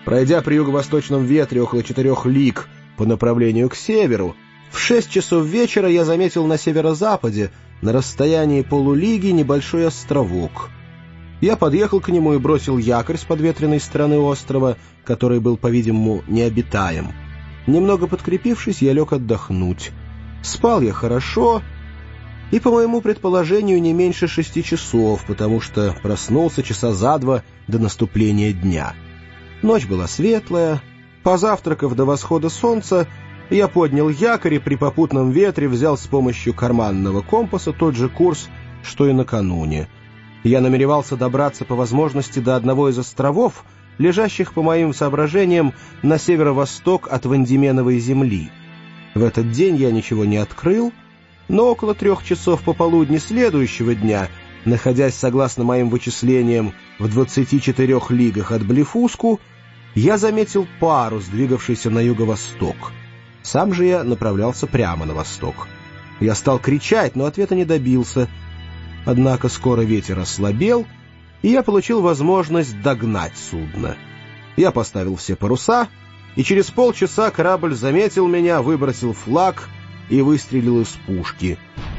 Пройдя при юго-восточном ветре около 4 лиг по направлению к северу, в 6 часов вечера я заметил на северо-западе, на расстоянии полулиги, небольшой островок. Я подъехал к нему и бросил якорь с подветренной стороны острова, который был, по-видимому, необитаем. Немного подкрепившись, я лег отдохнуть. Спал я хорошо и, по моему предположению, не меньше 6 часов, потому что проснулся часа за 2 до наступления дня. Ночь была светлая. Позавтракав до восхода солнца, я поднял якорь и при попутном ветре взял с помощью карманного компаса тот же курс, что и накануне. Я намеревался добраться по возможности до одного из островов, лежащих, по моим соображениям, на северо-восток от Вандименовой земли. В этот день я ничего не открыл, но около 3 часов пополудни следующего дня, находясь, согласно моим вычислениям, в 24 лигах от Блефуску, я заметил парус, двигавшийся на юго-восток. Сам же я направлялся прямо на восток. Я стал кричать, но ответа не добился. Однако скоро ветер ослабел, и я получил возможность догнать судно. Я поставил все паруса, и через полчаса корабль заметил меня, выбросил флаг и выстрелил из пушки.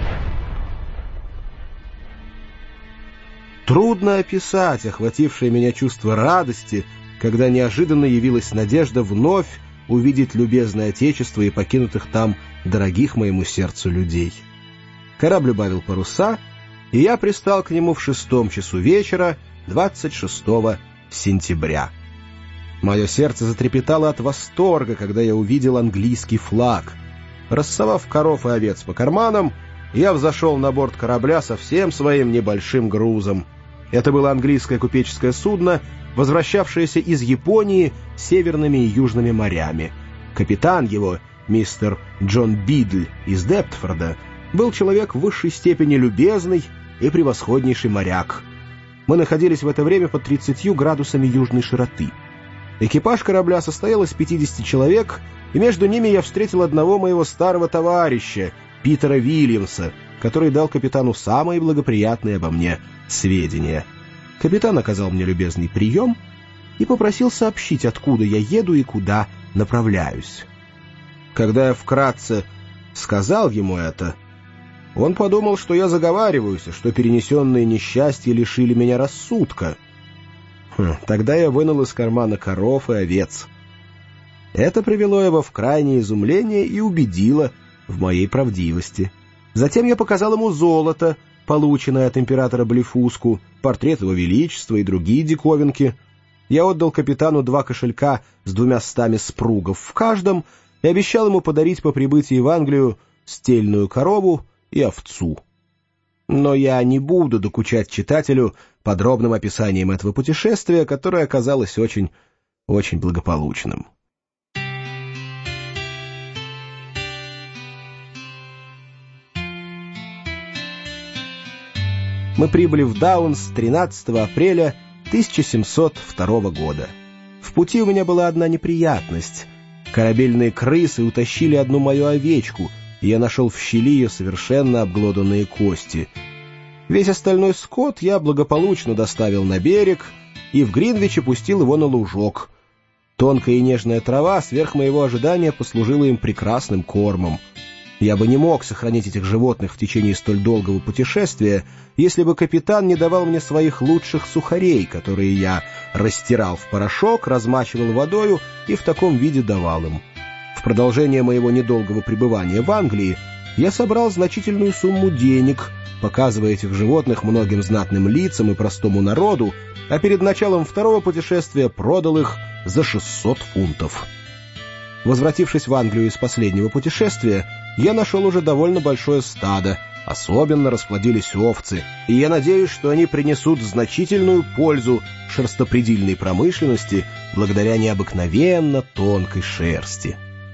Трудно описать охватившее меня чувство радости, когда неожиданно явилась надежда вновь увидеть любезное отечество и покинутых там дорогих моему сердцу людей. Корабль убавил паруса, и я пристал к нему в 6 часу вечера 26 сентября. Мое сердце затрепетало от восторга, когда я увидел английский флаг. Рассовав коров и овец по карманам, я взошел на борт корабля со всем своим небольшим грузом. Это было английское купеческое судно, возвращавшееся из Японии северными и южными морями. Капитан его, мистер Джон Бидль из Дептфорда, был человек в высшей степени любезный и превосходнейший моряк. Мы находились в это время под 30 градусами южной широты. Экипаж корабля состоял из 50 человек, и между ними я встретил одного моего старого товарища, Питера Вильямса, который дал капитану самые благоприятные обо мне сведения. Капитан оказал мне любезный прием и попросил сообщить, откуда я еду и куда направляюсь. Когда я вкратце сказал ему это, он подумал, что я заговариваюсь, и что перенесенные несчастья лишили меня рассудка. Тогда я вынул из кармана коров и овец. Это привело его в крайнее изумление и убедило в моей правдивости. Затем я показал ему золото, полученное от императора Блефуску, портрет его величества и другие диковинки. Я отдал капитану 2 кошелька с 200 спругов в каждом и обещал ему подарить по прибытии в Англию стельную корову и овцу. Но я не буду докучать читателю подробным описанием этого путешествия, которое оказалось очень благополучным. Мы прибыли в Даунс 13 апреля 1702 года. В пути у меня была одна неприятность. Корабельные крысы утащили одну мою овечку, и я нашел в щели ее совершенно обглоданные кости. Весь остальной скот я благополучно доставил на берег и в Гринвиче пустил его на лужок. Тонкая и нежная трава сверх моего ожидания послужила им прекрасным кормом. Я бы не мог сохранить этих животных в течение столь долгого путешествия, если бы капитан не давал мне своих лучших сухарей, которые я растирал в порошок, размачивал водою и в таком виде давал им. В продолжение моего недолгого пребывания в Англии я собрал значительную сумму денег, показывая этих животных многим знатным лицам и простому народу, а перед началом второго путешествия продал их за 600 фунтов. Возвратившись в Англию из последнего путешествия, я нашел уже довольно большое стадо, особенно расплодились овцы, и я надеюсь, что они принесут значительную пользу шерстопредельной промышленности благодаря необыкновенно тонкой шерсти.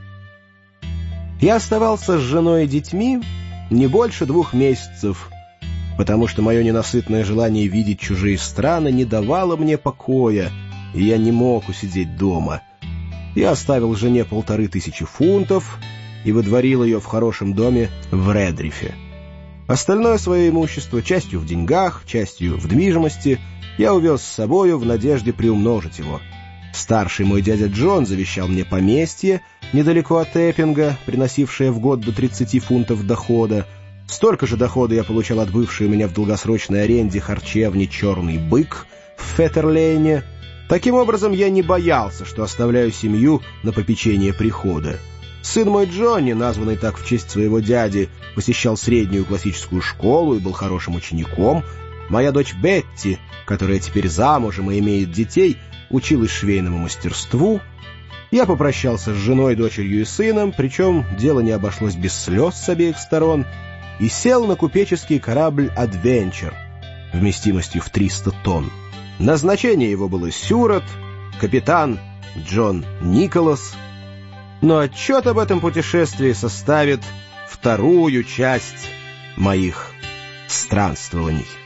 Я оставался с женой и детьми не больше 2 месяцев, потому что мое ненасытное желание видеть чужие страны не давало мне покоя, и я не мог усидеть дома. Я оставил жене 1500 фунтов и выдворил ее в хорошем доме в Редрифе. Остальное свое имущество, частью в деньгах, частью в движимости, я увез с собою в надежде приумножить его. Старший мой дядя Джон завещал мне поместье недалеко от Эппинга, приносившее в год до 30 фунтов дохода. Столько же дохода я получал от бывшей у меня в долгосрочной аренде харчевни «Черный бык» в Феттерлейне. Таким образом, я не боялся, что оставляю семью на попечение прихода. Сын мой Джонни, названный так в честь своего дяди, посещал среднюю классическую школу и был хорошим учеником. Моя дочь Бетти, которая теперь замужем и имеет детей, училась швейному мастерству. Я попрощался с женой, дочерью и сыном, причем дело не обошлось без слез с обеих сторон, и сел на купеческий корабль «Адвенчер» вместимостью в 300 тонн. Назначение его было Сюрот, капитан Джон Николас, но отчет об этом путешествии составит вторую часть моих странствований.